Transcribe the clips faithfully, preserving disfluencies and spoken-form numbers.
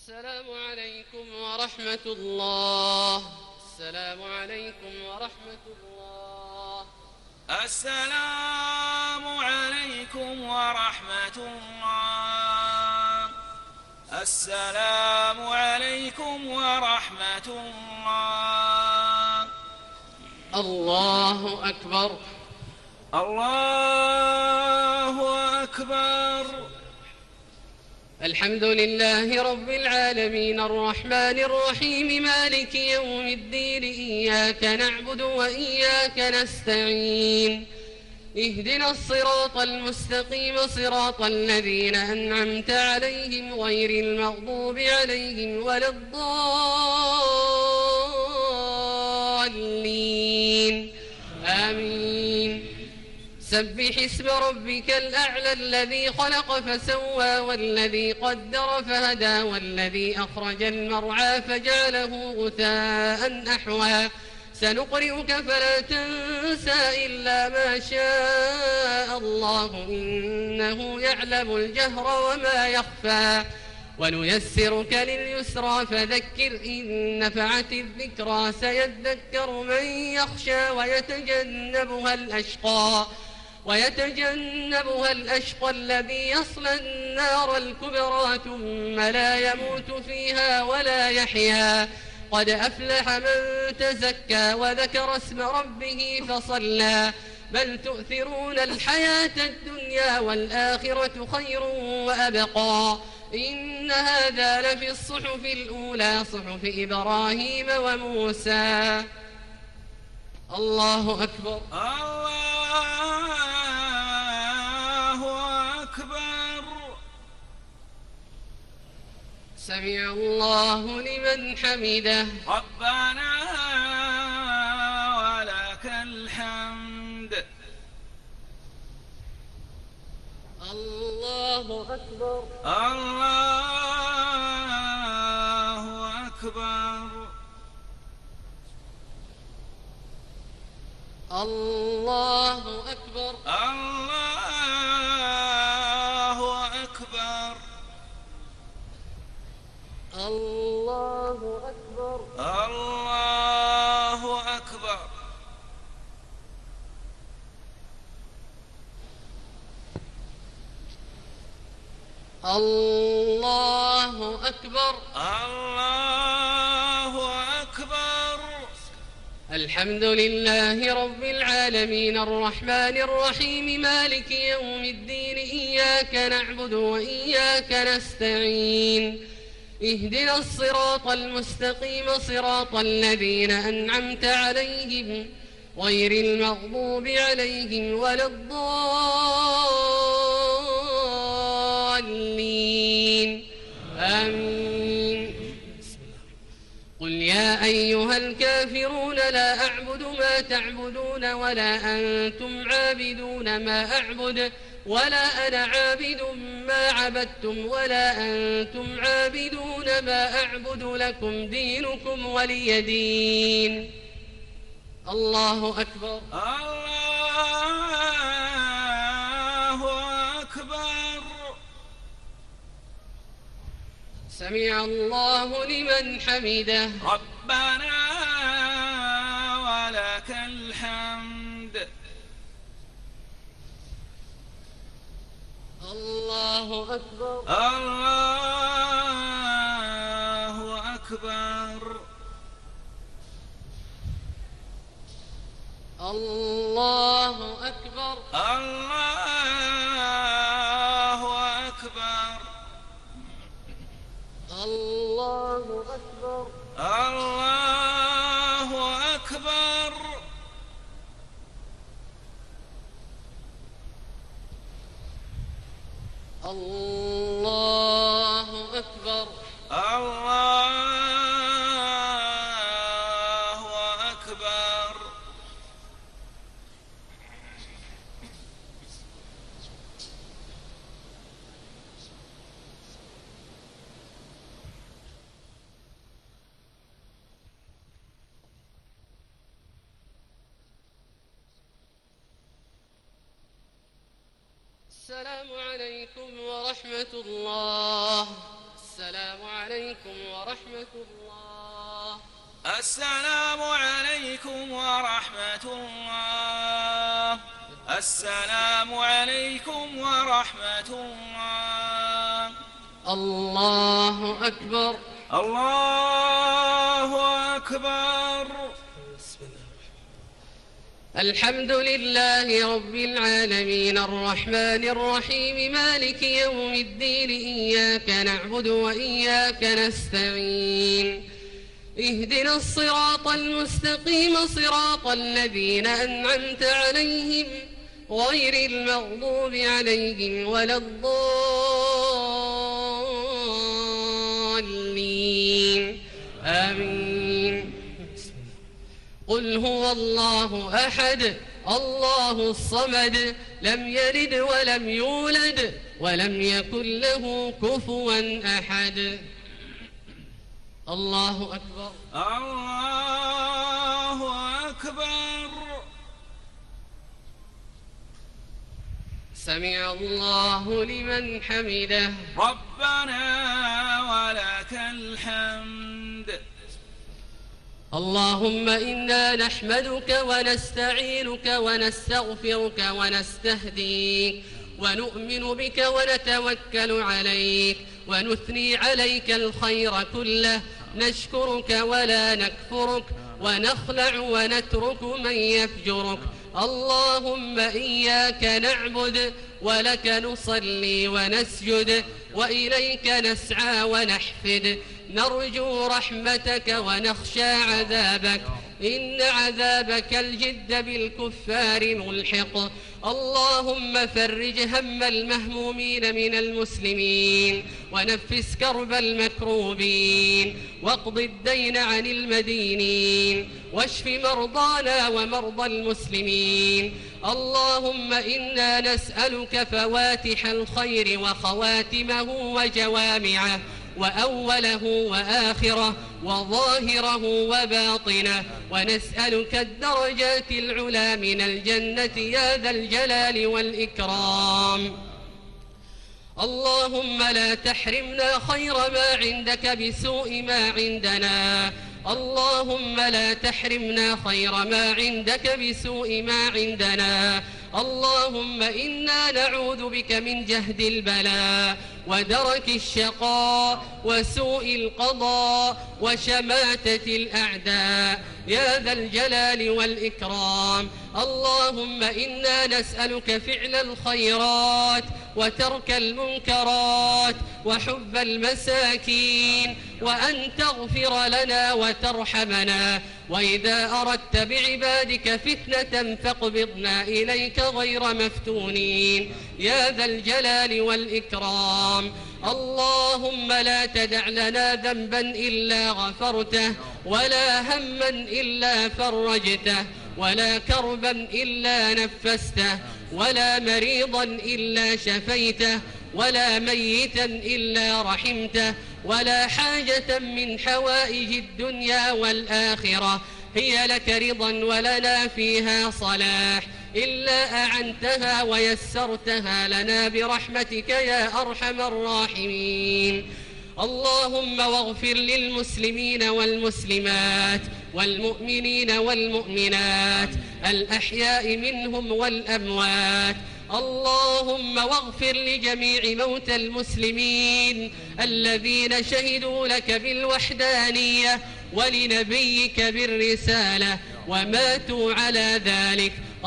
السلام عليكم ورحمة الله. السلام عليكم ورحمة الله. السلام عليكم ورحمة الله. السلام عليكم ورحمة الله. الله أكبر. الله أكبر. الحمد لله رب العالمين الرحمن الرحيم مالك يوم الدين إياك نعبد وإياك نستعين اهدنا الصراط المستقيم صراط الذين أنعمت عليهم غير المغضوب عليهم ولا الضالين آمين. سبح اسم ربك الأعلى الذي خلق فسوى والذي قدر فهدى والذي أخرج المرعى فجعله غثاء أحوى سنقرئك فلا تنسى إلا ما شاء الله إنه يعلم الجهر وما يخفى ونيسرك لليسرى فذكر إن نفعت الذكرى سيذكر من يخشى ويتجنبها الأشقى ويتجنبها الأشقى الذي يصلى النار الكبرى ثم لا يموت فيها ولا يحيا قد أفلح من تزكى وذكر اسم ربه فصلى بل تؤثرون الحياة الدنيا والآخرة خير وأبقى إن هذا لفي الصحف الأولى صحف إبراهيم وموسى. الله أكبر. الله أكبر. سمع الله لمن حمده. ربنا ولك الحمد. الله أكبر. الله أكبر. الله أكبر. الله أكبر. الله أكبر. الله أكبر. الله أكبر. الله أكبر. الحمد لله رب العالمين الرحمن الرحيم مالك يوم الدين إياك نعبد وإياك نستعين اهدنا الصراط المستقيم صراط الذين أنعمت عليهم غير المغضوب عليهم ولا الضالين آمين. قل يا أيها الكافرون لا أعبد ما تعبدون ولا أنتم عابدون ما أعبد ولا أنا عابد ما عبدتم ولا أنتم عابدون ما أعبد لكم دينكم ولي دين. الله أكبر. الله أكبر. سمع الله لمن حمده. ربنا ولك الحمد. الله أكبر. الله أكبر. الله أكبر. الله أكبر. الله أكبر. الله أكبر. الله أكبر. الله أكبر. السلام عليكم ورحمة الله. السلام عليكم عليكم ورحمة الله. السلام عليكم ورحمة الله. السلام عليكم ورحمة الله. الله أكبر. الله أكبر. الحمد لله رب العالمين الرحمن الرحيم مالك يوم الدين إياك نعبد وإياك نستعين اهدنا الصراط المستقيم صراط الذين أنعمت عليهم غير المغضوب عليهم ولا الضالين آمين. قل هو الله أحد الله الصمد لم يلد ولم يولد ولم يكن له كفوا أحد. الله أكبر. الله أكبر. سمع الله لمن حمده. ربنا ولك الحمد. اللهم إنا نحمدك ونستعينك ونستغفرك ونستهديك ونؤمن بك ونتوكل عليك ونثني عليك الخير كله نشكرك ولا نكفرك ونخلع ونترك من يفجرك. اللهم إياك نعبد ولك نصلي ونسجد وإليك نسعى ونحفد نرجو رحمتك ونخشى عذابك إن عذابك الجد بالكفار ملحق. اللهم فرج هم المهمومين من المسلمين ونفس كرب المكروبين واقض الدين عن المدينين واشف مرضانا ومرضى المسلمين. اللهم إنا نسألك فواتح الخير وخواتمه وجوامعه وأوله وآخره وظاهره وباطنه ونسألك الدرجات العلى من الجنة يا ذا الجلال والإكرام. اللهم لا تحرمنا خير ما عندك بسوء ما عندنا. اللهم لا تحرمنا خير ما عندك بسوء ما عندنا. اللهم إنا نعوذ بك من جهد البلاء ودرك الشقاء وسوء القضاء وشماتة الأعداء يا ذا الجلال والإكرام. اللهم إنا نسألك فعل الخيرات وترك المنكرات وحب المساكين وأن تغفر لنا وترحمنا وإذا أردت بعبادك فتنة فاقبضنا إليك غير مفتونين يا ذا الجلال والإكرام. اللهم لا تدع لنا ذنبا إلا غفرته ولا هما إلا فرجته ولا كربا إلا نفسته ولا مريضا إلا شفيته ولا ميتا إلا رحمته ولا حاجة من حوائج الدنيا والآخرة هي لك رضا ولنا فيها صلاح إلا أعنتها ويسرتها لنا برحمتك يا أرحم الراحمين. اللهم واغفر للمسلمين والمسلمات والمؤمنين والمؤمنات الأحياء منهم والأموات. اللهم واغفر لجميع موتى المسلمين الذين شهدوا لك بالوحدانية ولنبيك بالرسالة وماتوا على ذلك.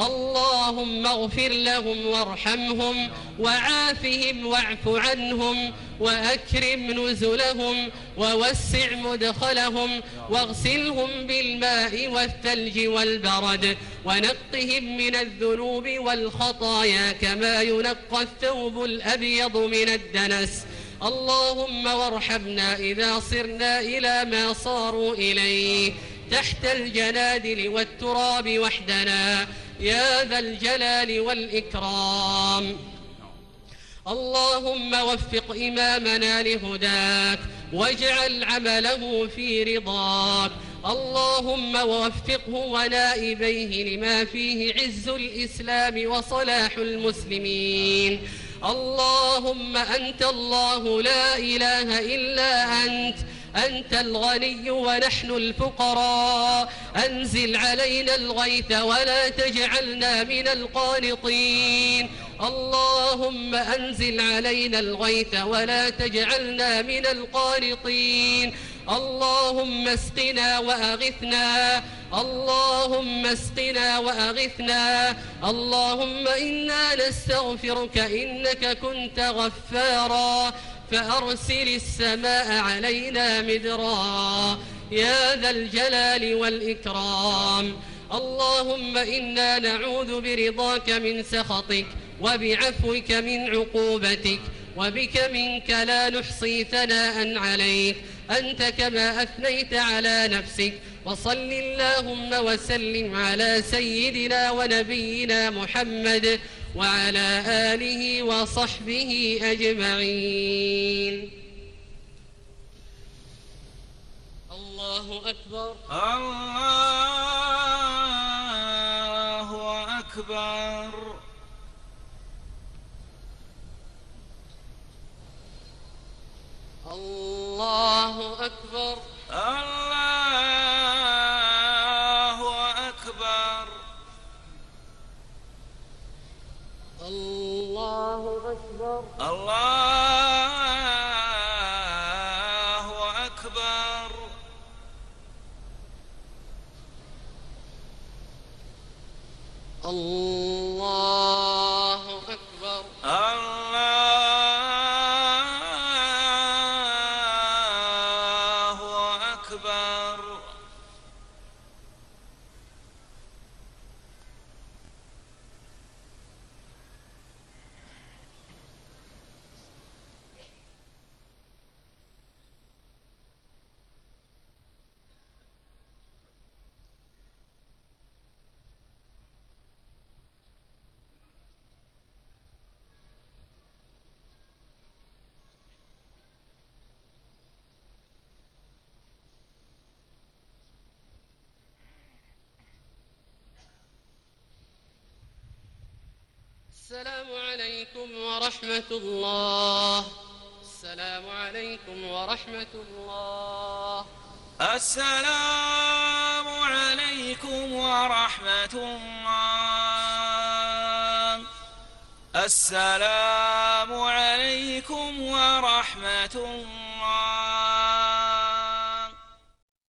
اللهم اغفر لهم وارحمهم وعافهم واعف عنهم وأكرم نزلهم ووسع مدخلهم واغسلهم بالماء والثلج والبرد ونقهم من الذنوب والخطايا كما ينقى الثوب الأبيض من الدنس. اللهم وارحمنا إذا صرنا إلى ما صاروا إليه تحت الجنادل والتراب وحدنا يا ذا الجلال والإكرام. اللهم وفق إمامنا لهداك واجعل عمله في رضاك. اللهم ووفقه ونائبيه لما فيه عز الإسلام وصلاح المسلمين. اللهم أنت الله لا إله إلا أنت أنت الغني ونحن الفقراء، أنزل علينا الغيث ولا تجعلنا من القانطين. اللهم أنزل علينا الغيث ولا تجعلنا من القانطين. اللهم اسقنا وأغثنا، اللهم اسقنا وأغثنا. اللهم إنا نستغفرك إنك كنت غفارا، فأرسل السماء علينا مدرارا يا ذا الجلال والإكرام. اللهم إنا نعوذ برضاك من سخطك وبعفوك من عقوبتك، وبك منك لا نحصي ثناء عليك أنت كما أثنيت على نفسك. وصل اللهم وسلم على سيدنا ونبينا محمد وعلى آله وصحبه أجمعين. الله أكبر الله أكبر. الله أكبر الله أكبر. الله أكبر الله أكبر. الله أكبر الله أكبر. السلام عليكم ورحمة الله. السلام عليكم ورحمة الله. السلام عليكم ورحمة الله. السلام عليكم ورحمة الله.